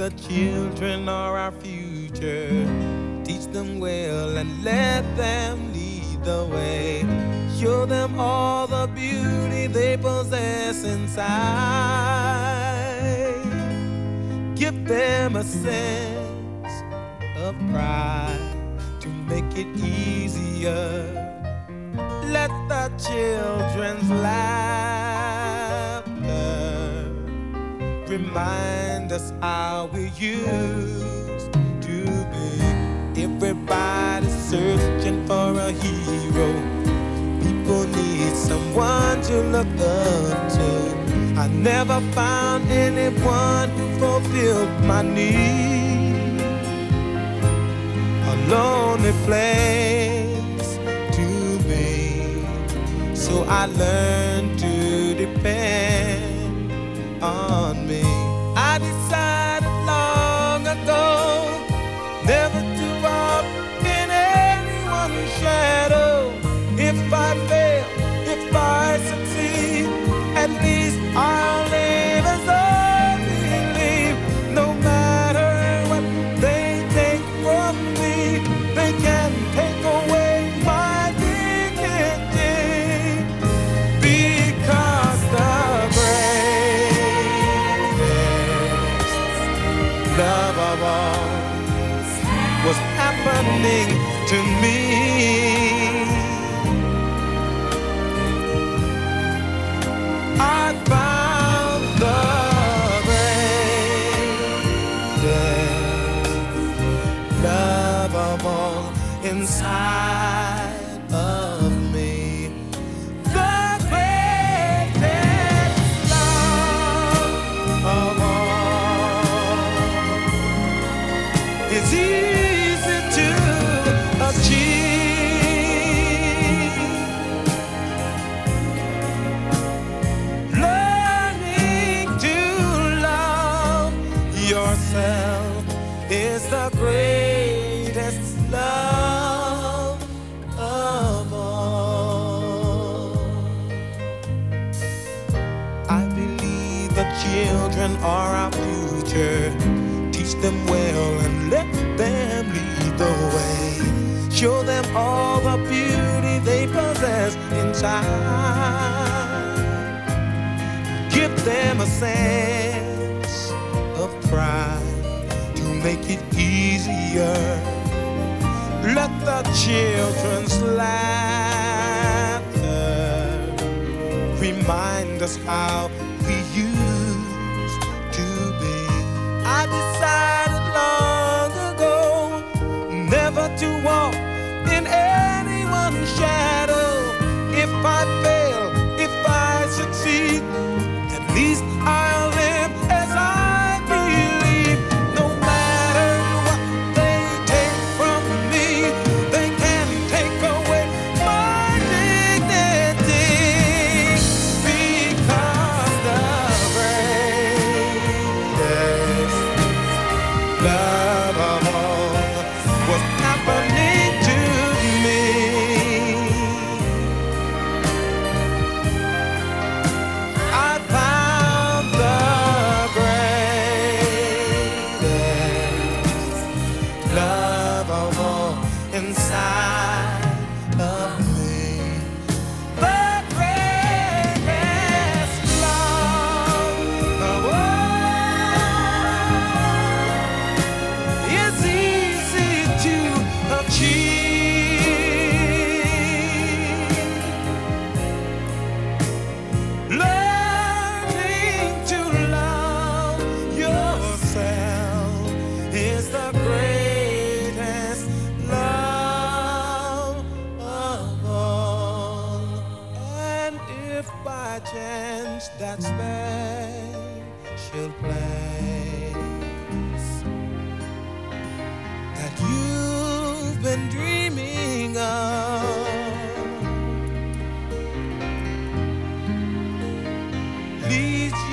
the children are our future. Teach them well and let them lead the way. Show them all the beauty they possess inside. Give them a sense of pride to make it easier. Let the children's laughter remind us how we used to be. Everybody's searching for a hero. People need someone to look up to. I never found anyone who fulfilled my need. A lonely place to be. So I learned to depend on me. I decided long ago never to walk in anyone's shadow. If I fail, if I succeed, at least I'll live as I believe. No matter what they take from me, they can take away my dignity. Because the greatest love of all was happening to me. I found the greatest love of all inside of me. The greatest love of all is easy to achieve. Learning to love yourself is the greatest love of all. I believe the children are our future. Teach them well and let them lead the way. Show them all the beauty they possess inside. Give them a sense of pride to make it easier. Let the children's laughter remind us how we used to be. I decided long ago never to walk in anyone's shadow. If I fail, if I succeed, at least I'll live as I believe. No matter what they take from me, they can take away my dignity. Because the greatest love of all was happening to me. I found the greatest love of all inside of me. The greatest love of all is easy to achieve. Learning to love yourself is the greatest love of all. And if by chance that special place that you've been dreaming of leads